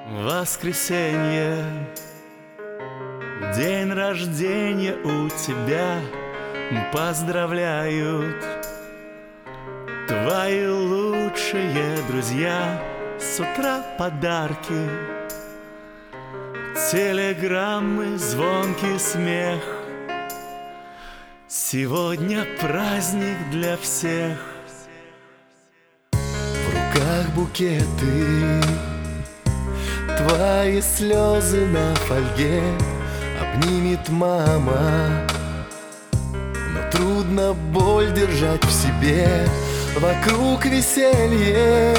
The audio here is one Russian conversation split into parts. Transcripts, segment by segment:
Воскресенье, день рождения у тебя, поздравляют твои лучшие друзья. С утра подарки, телеграммы, звонкий смех. Сегодня праздник для всех. В руках букеты, твои слезы на фольге обнимет мама. Но трудно боль держать в себе, вокруг веселье.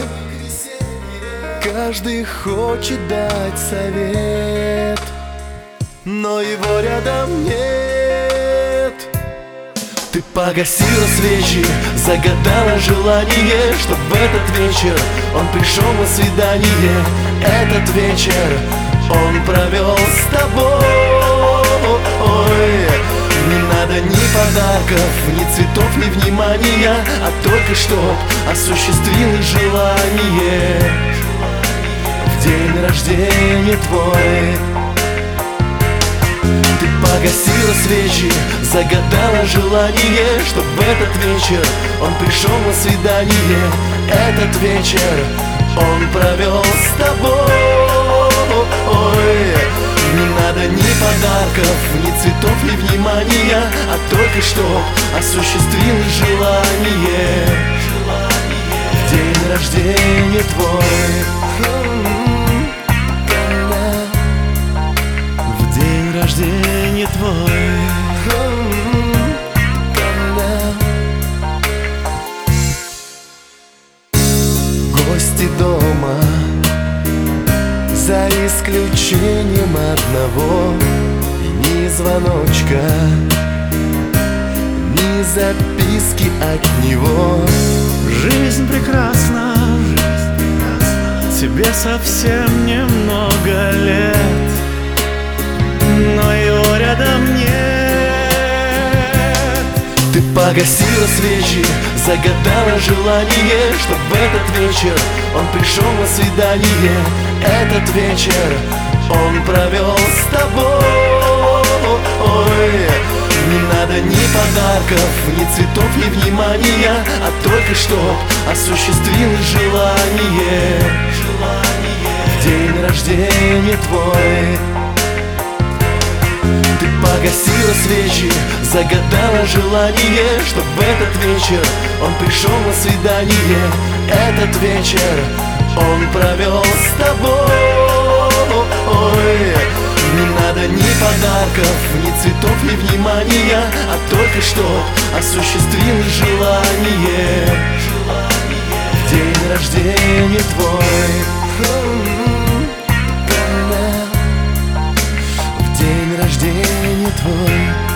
Каждый хочет дать совет, но его рядом нет. Ты погасила свечи, загадала желание, чтоб в этот вечер он пришел на свидание. Этот вечер он провел с тобой. Не надо ни подарков, ни цветов, ни внимания, а только чтоб осуществилось желание в день рождения твой. Ты погасила свечи, загадала желание, чтоб в этот вечер он пришел на свидание. Этот вечер он провел с тобой. Не надо ни подарков, ни цветов, ни внимания, а только чтоб осуществилось желание в день рождения твой. В день рождения твой. Гости дома, за исключением одного, и ни звоночка, ни записки от него. Жизнь прекрасна, тебе совсем немного лет, но его рядом нет. Ты погасила свечи, загадала желание, чтоб в этот вечер он пришел на свидание. Этот вечер он провел с тобой. Не надо ни подарков, ни цветов, ни внимания, а только чтоб осуществилось желание в день рождения твой. Ты погасила свечи, загадала желание, чтоб в этот вечер он пришел на свидание. Этот вечер он провел с тобой. Не надо ни подарков, ни цветов, ни внимания, а только чтоб осуществилось желание в день рождения твой. В день рождения твой.